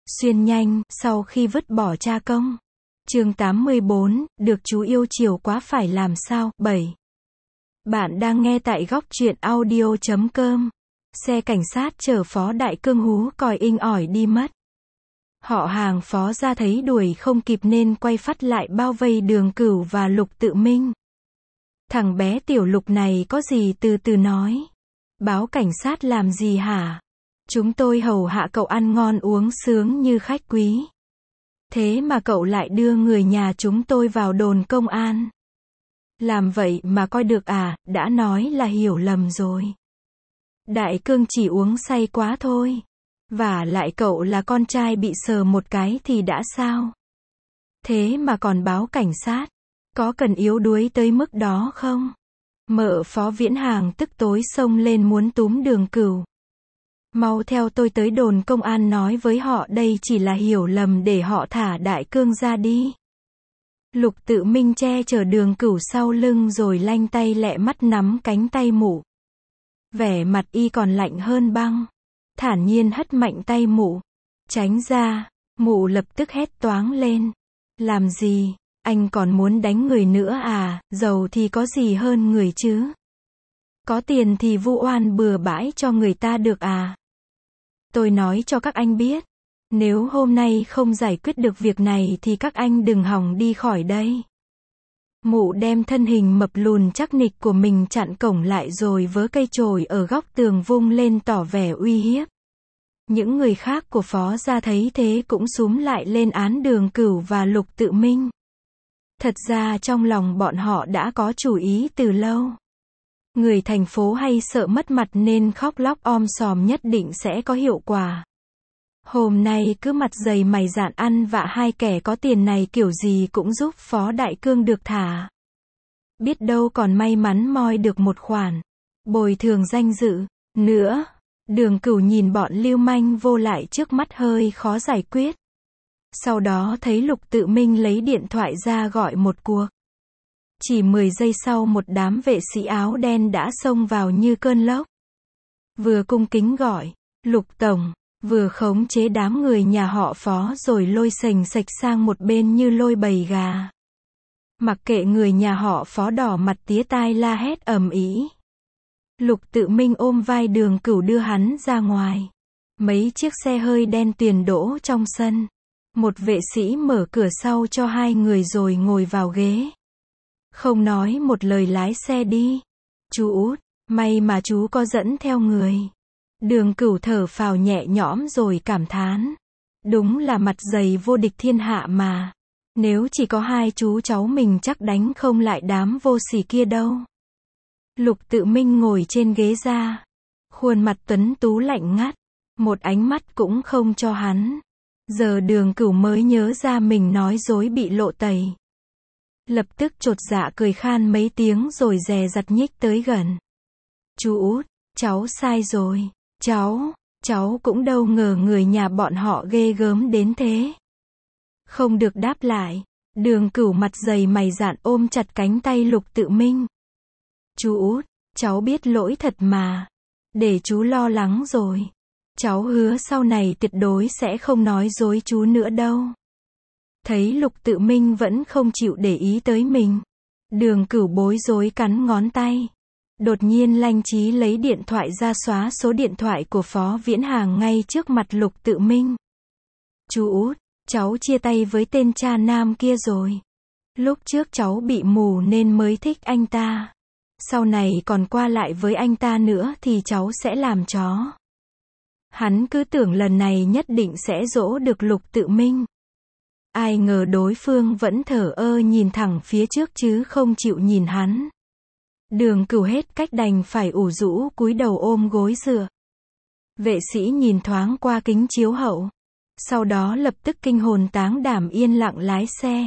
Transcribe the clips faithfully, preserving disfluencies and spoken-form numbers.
Xuyên nhanh, sau khi vứt bỏ cha công. Chương tám mươi bốn, được chú yêu chiều quá phải làm sao? bảy. Bạn đang nghe tại góc truyện audio chấm com. Xe cảnh sát chở Phó Đại Cương hú còi inh ỏi đi mất. Họ hàng Phó ra thấy đuổi không kịp nên quay phắt lại bao vây Đường Cửu và Lục Tự Minh. Thằng bé tiểu Lục này có gì từ từ nói. Báo cảnh sát làm gì hả? Chúng tôi hầu hạ cậu ăn ngon uống sướng như khách quý. Thế mà cậu lại đưa người nhà chúng tôi vào đồn công an. Làm vậy mà coi được à, đã nói là hiểu lầm rồi. Đại Cương chỉ uống say quá thôi. Và lại cậu là con trai bị sờ một cái thì đã sao? Thế mà còn báo cảnh sát. Có cần yếu đuối tới mức đó không? Mợ Phó Viễn Hàng tức tối xông lên muốn túm Đường Cửu. Mau theo tôi tới đồn công an nói với họ đây chỉ là hiểu lầm để họ thả Đại Cương ra đi. Lục Tự Minh che chở Đường Cửu sau lưng rồi lanh tay lẹ mắt nắm cánh tay mụ. Vẻ mặt y còn lạnh hơn băng. Thản nhiên hất mạnh tay mụ. Tránh ra, mụ lập tức hét toáng lên. Làm gì, anh còn muốn đánh người nữa à, giàu thì có gì hơn người chứ. Có tiền thì vu oan bừa bãi cho người ta được à. Tôi nói cho các anh biết, nếu hôm nay không giải quyết được việc này thì các anh đừng hòng đi khỏi đây. Mụ đem thân hình mập lùn chắc nịch của mình chặn cổng lại rồi vớ cây chổi ở góc tường vung lên tỏ vẻ uy hiếp. Những người khác của Phó gia thấy thế cũng xúm lại lên án Đường Cửu và Lục Tự Minh. Thật ra trong lòng bọn họ đã có chủ ý từ lâu. Người thành phố hay sợ mất mặt nên khóc lóc om sòm nhất định sẽ có hiệu quả. Hôm nay cứ mặt dày mày dạn ăn vạ hai kẻ có tiền này kiểu gì cũng giúp Phó Đại Cương được thả. Biết đâu còn may mắn moi được một khoản bồi thường danh dự nữa. Đường Cửu nhìn bọn lưu manh vô lại trước mắt hơi khó giải quyết. Sau đó thấy Lục Tự Minh lấy điện thoại ra gọi một cuộc. Chỉ mười giây sau một đám vệ sĩ áo đen đã xông vào như cơn lốc. Vừa cung kính gọi, Lục Tổng, vừa khống chế đám người nhà họ Phó rồi lôi sành sạch sang một bên như lôi bầy gà. Mặc kệ người nhà họ Phó đỏ mặt tía tai la hét ầm ĩ. Lục Tự Minh ôm vai Đường Cửu đưa hắn ra ngoài. Mấy chiếc xe hơi đen tuyền đỗ trong sân. Một vệ sĩ mở cửa sau cho hai người rồi ngồi vào ghế. Không nói một lời lái xe đi. Chú út, may mà chú có dẫn theo người. Đường Cửu thở phào nhẹ nhõm rồi cảm thán. Đúng là mặt dày vô địch thiên hạ mà. Nếu chỉ có hai chú cháu mình chắc đánh không lại đám vô sỉ kia đâu. Lục Tự Minh ngồi trên ghế ra. Khuôn mặt tuấn tú lạnh ngắt. Một ánh mắt cũng không cho hắn. Giờ Đường Cửu mới nhớ ra mình nói dối bị lộ tẩy. Lập tức chột dạ cười khan mấy tiếng rồi dè dặt nhích tới gần. Chú út, cháu sai rồi. Cháu, cháu cũng đâu ngờ người nhà bọn họ ghê gớm đến thế. Không được đáp lại. Đường Cửu mặt dày mày dạn ôm chặt cánh tay Lục Tự Minh. Chú út, cháu biết lỗi thật mà. Để chú lo lắng rồi. Cháu hứa sau này tuyệt đối sẽ không nói dối chú nữa đâu. Thấy Lục Tự Minh vẫn không chịu để ý tới mình. Đường Cửu bối rối cắn ngón tay. Đột nhiên lanh trí lấy điện thoại ra xóa số điện thoại của Phó Viễn Hàng ngay trước mặt Lục Tự Minh. Chú út, cháu chia tay với tên cha nam kia rồi. Lúc trước cháu bị mù nên mới thích anh ta. Sau này còn qua lại với anh ta nữa thì cháu sẽ làm chó. Hắn cứ tưởng lần này nhất định sẽ dỗ được Lục Tự Minh. Ai ngờ đối phương vẫn thờ ơ nhìn thẳng phía trước chứ không chịu nhìn hắn. Đường Cửu hết cách đành phải ủ rũ cúi đầu ôm gối dựa. Vệ sĩ nhìn thoáng qua kính chiếu hậu. Sau đó lập tức kinh hồn táng đảm yên lặng lái xe.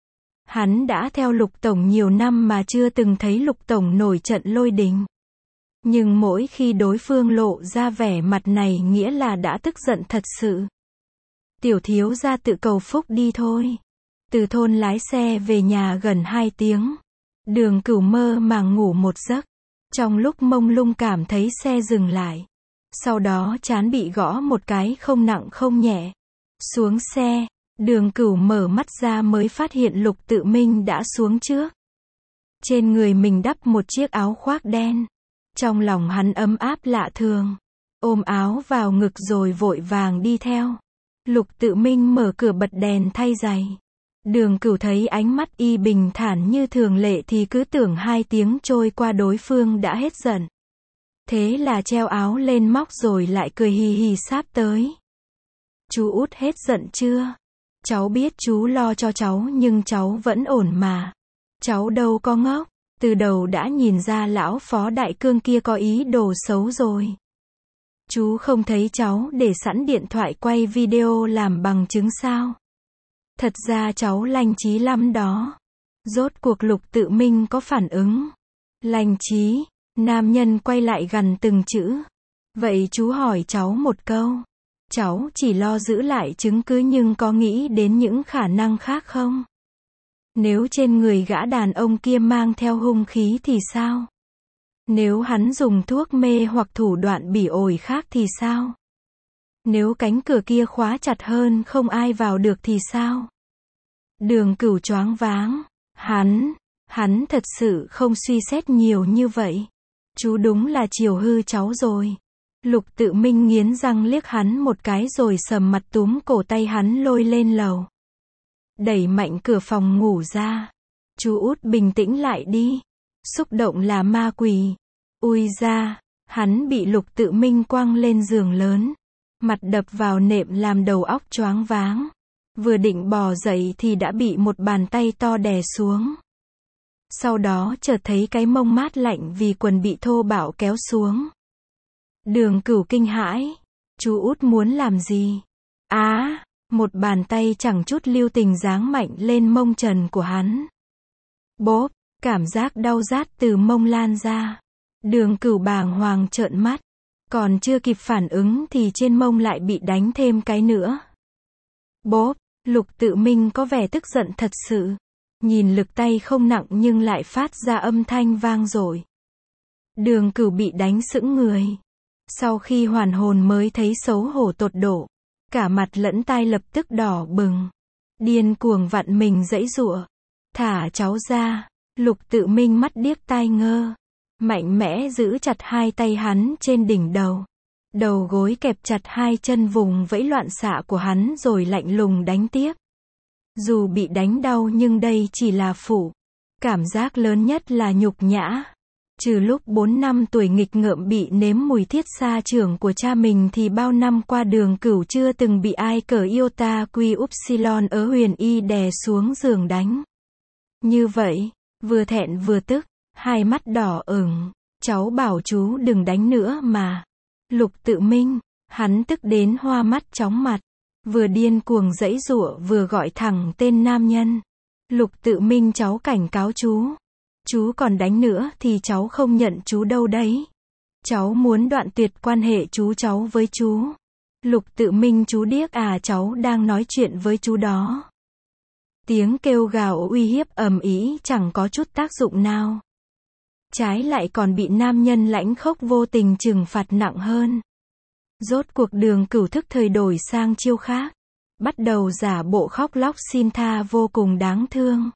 Hắn đã theo Lục Tổng nhiều năm mà chưa từng thấy Lục Tổng nổi trận lôi đình. Nhưng mỗi khi đối phương lộ ra vẻ mặt này nghĩa là đã tức giận thật sự. Tiểu thiếu gia tự cầu phúc đi thôi. Từ thôn lái xe về nhà gần hai tiếng. Đường Cửu mơ màng ngủ một giấc. Trong lúc mông lung cảm thấy xe dừng lại. Sau đó trán bị gõ một cái không nặng không nhẹ. Xuống xe, Đường Cửu mở mắt ra mới phát hiện Lục Tự Minh đã xuống trước. Trên người mình đắp một chiếc áo khoác đen. Trong lòng hắn ấm áp lạ thường. Ôm áo vào ngực rồi vội vàng đi theo. Lục Tự Minh mở cửa bật đèn thay giày. Đường Cửu thấy ánh mắt y bình thản như thường lệ thì cứ tưởng hai tiếng trôi qua đối phương đã hết giận. Thế là treo áo lên móc rồi lại cười hì hì sáp tới. Chú út hết giận chưa? Cháu biết chú lo cho cháu nhưng cháu vẫn ổn mà. Cháu đâu có ngốc. Từ đầu đã nhìn ra lão phó đại cương kia có ý đồ xấu rồi. Chú không thấy cháu để sẵn điện thoại quay video làm bằng chứng sao? Thật ra cháu lành trí lắm đó. Rốt cuộc Lục Tự Minh có phản ứng. Lành trí, nam nhân quay lại gần từng chữ. Vậy chú hỏi cháu một câu. Cháu chỉ lo giữ lại chứng cứ nhưng có nghĩ đến những khả năng khác không? Nếu trên người gã đàn ông kia mang theo hung khí thì sao? Nếu hắn dùng thuốc mê hoặc thủ đoạn bỉ ổi khác thì sao? Nếu cánh cửa kia khóa chặt hơn không ai vào được thì sao? Đường Cửu choáng váng. Hắn, hắn thật sự không suy xét nhiều như vậy. Chú đúng là chiều hư cháu rồi. Lục Tự Minh nghiến răng liếc hắn một cái rồi sầm mặt túm cổ tay hắn lôi lên lầu. Đẩy mạnh cửa phòng ngủ ra. Chú út bình tĩnh lại đi. Xúc động là ma quỷ. Ui ra, hắn bị Lục Tự Minh quăng lên giường lớn. Mặt đập vào nệm làm đầu óc choáng váng. Vừa định bò dậy thì đã bị một bàn tay to đè xuống. Sau đó chợt thấy cái mông mát lạnh vì quần bị thô bạo kéo xuống. Đường Cửu kinh hãi. Chú út muốn làm gì? Á, à, một bàn tay chẳng chút lưu tình giáng mạnh lên mông trần của hắn. Bốp, cảm giác đau rát từ mông lan ra. Đường Cửu bàng hoàng trợn mắt. Còn chưa kịp phản ứng thì trên mông lại bị đánh thêm cái nữa. Bốp, Lục Tự Minh có vẻ tức giận thật sự. Nhìn lực tay không nặng nhưng lại phát ra âm thanh vang dội. Đường Cửu bị đánh sững người. Sau khi hoàn hồn mới thấy xấu hổ tột độ. Cả mặt lẫn tai lập tức đỏ bừng. Điên cuồng vặn mình giãy giụa. Thả cháu ra. Lục Tự Minh mắt điếc tai ngơ. Mạnh mẽ giữ chặt hai tay hắn trên đỉnh đầu. Đầu gối kẹp chặt hai chân vùng vẫy loạn xạ của hắn rồi lạnh lùng đánh tiếp. Dù bị đánh đau nhưng đây chỉ là phụ. Cảm giác lớn nhất là nhục nhã. Trừ lúc bốn năm tuổi nghịch ngợm bị nếm mùi thiết xa trưởng của cha mình thì bao năm qua Đường Cửu chưa từng bị ai cỡ iota quy upsilon ở huyền y đè xuống giường đánh. Như vậy, vừa thẹn vừa tức, hai mắt đỏ ửng. Cháu bảo chú đừng đánh nữa mà. Lục Tự Minh, hắn tức đến hoa mắt chóng mặt. Vừa điên cuồng giãy giụa vừa gọi thẳng tên nam nhân. Lục Tự Minh, cháu cảnh cáo chú. Chú còn đánh nữa thì cháu không nhận chú đâu đấy. Cháu muốn đoạn tuyệt quan hệ chú cháu với chú. Lục Tự Minh, chú điếc à, cháu đang nói chuyện với chú đó. Tiếng kêu gào uy hiếp ầm ĩ chẳng có chút tác dụng nào. Trái lại còn bị nam nhân lãnh khốc vô tình trừng phạt nặng hơn. Rốt cuộc Đường Cửu thức thời đổi sang chiêu khác. Bắt đầu giả bộ khóc lóc xin tha vô cùng đáng thương.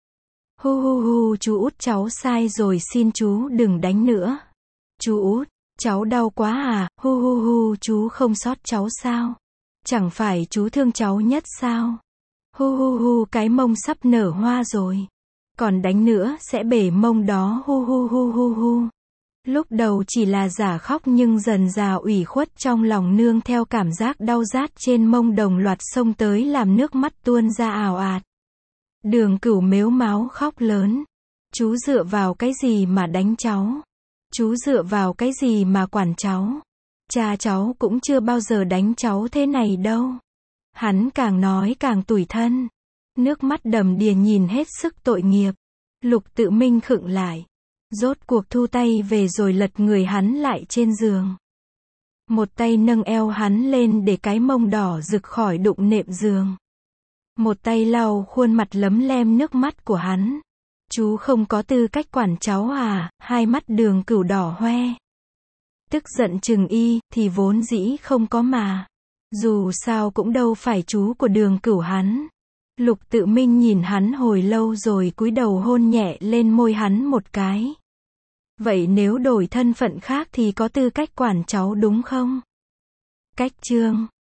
Hu hu hu, chú út cháu sai rồi, xin chú đừng đánh nữa. Chú út, cháu đau quá à, hu hu hu, chú không xót cháu sao? Chẳng phải chú thương cháu nhất sao? Hu hu hu, cái mông sắp nở hoa rồi. Còn đánh nữa sẽ bể mông đó, hu hu hu hu hu. Lúc đầu chỉ là giả khóc nhưng dần dà ủy khuất trong lòng nương theo cảm giác đau rát trên mông đồng loạt xông tới làm nước mắt tuôn ra ào ạt. Đường Cửu mếu máo khóc lớn. Chú dựa vào cái gì mà đánh cháu? Chú dựa vào cái gì mà quản cháu? Cha cháu cũng chưa bao giờ đánh cháu thế này đâu. Hắn càng nói càng tủi thân. Nước mắt đầm đìa nhìn hết sức tội nghiệp. Lục Tự Minh khựng lại. Rốt cuộc thu tay về rồi lật người hắn lại trên giường. Một tay nâng eo hắn lên để cái mông đỏ rực khỏi đụng nệm giường. Một tay lau khuôn mặt lấm lem nước mắt của hắn. Chú không có tư cách quản cháu à? Hai mắt Đường Cửu đỏ hoe. Tức giận chừng y, thì vốn dĩ không có mà. Dù sao cũng đâu phải chú của Đường Cửu hắn. Lục Tự Minh nhìn hắn hồi lâu rồi cúi đầu hôn nhẹ lên môi hắn một cái. Vậy nếu đổi thân phận khác thì có tư cách quản cháu đúng không? Cách chương